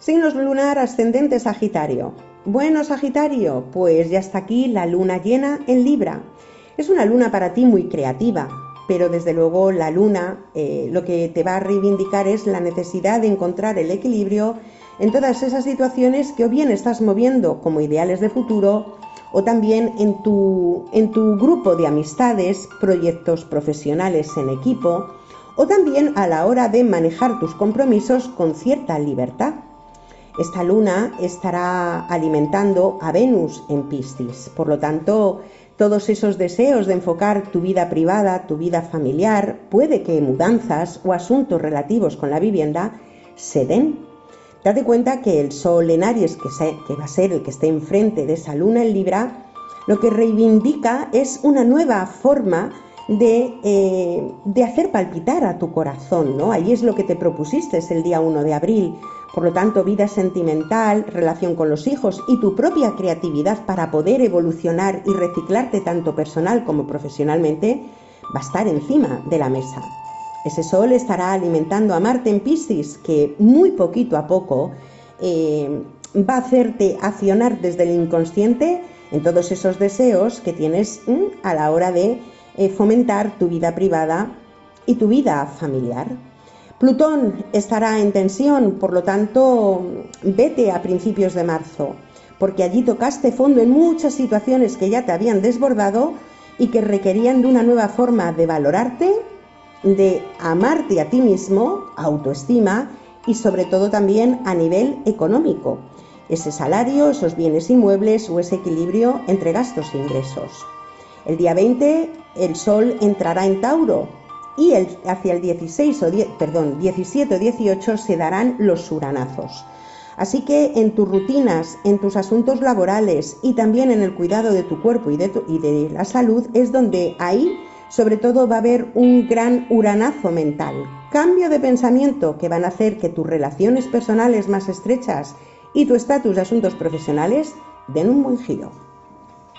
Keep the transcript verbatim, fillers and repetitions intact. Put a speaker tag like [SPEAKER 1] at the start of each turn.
[SPEAKER 1] Signos lunar ascendente Sagitario. Bueno, Sagitario, pues ya está aquí la luna llena en Libra. Es una luna para ti muy creativa, pero desde luego la luna eh, lo que te va a reivindicar es la necesidad de encontrar el equilibrio en todas esas situaciones que o bien estás moviendo como ideales de futuro o también en tu, en tu grupo de amistades, proyectos profesionales en equipo o también a la hora de manejar tus compromisos con cierta libertad. Esta luna estará alimentando a Venus en Piscis, por lo tanto, todos esos deseos de enfocar tu vida privada, tu vida familiar, puede que mudanzas o asuntos relativos con la vivienda se den. Date cuenta que el Sol en Aries, que, se, que va a ser el que esté enfrente de esa luna en Libra, lo que reivindica es una nueva forma de, eh, de hacer palpitar a tu corazón, ¿no? Ahí es lo que te propusiste el día uno de abril. Por lo tanto, vida sentimental, relación con los hijos y tu propia creatividad para poder evolucionar y reciclarte tanto personal como profesionalmente va a estar encima de la mesa. Ese Sol estará alimentando a Marte en Piscis, que muy poquito a poco eh, va a hacerte accionar desde el inconsciente en todos esos deseos que tienes ¿m? a la hora de eh, fomentar tu vida privada y tu vida familiar. Plutón estará en tensión, por lo tanto, vete a principios de marzo, porque allí tocaste fondo en muchas situaciones que ya te habían desbordado y que requerían de una nueva forma de valorarte, de amarte a ti mismo, autoestima y sobre todo también a nivel económico. Ese salario, esos bienes inmuebles o ese equilibrio entre gastos e ingresos. El día veinte el Sol entrará en Tauro. Y el, hacia el dieciséis o diez, perdón, diecisiete o dieciocho se darán los uranazos. Así que en tus rutinas, en tus asuntos laborales y también en el cuidado de tu cuerpo y de, tu, y de la salud es donde ahí sobre todo va a haber un gran uranazo mental. Cambio de pensamiento que van a hacer que tus relaciones personales más estrechas y tu estatus de asuntos profesionales den un buen giro.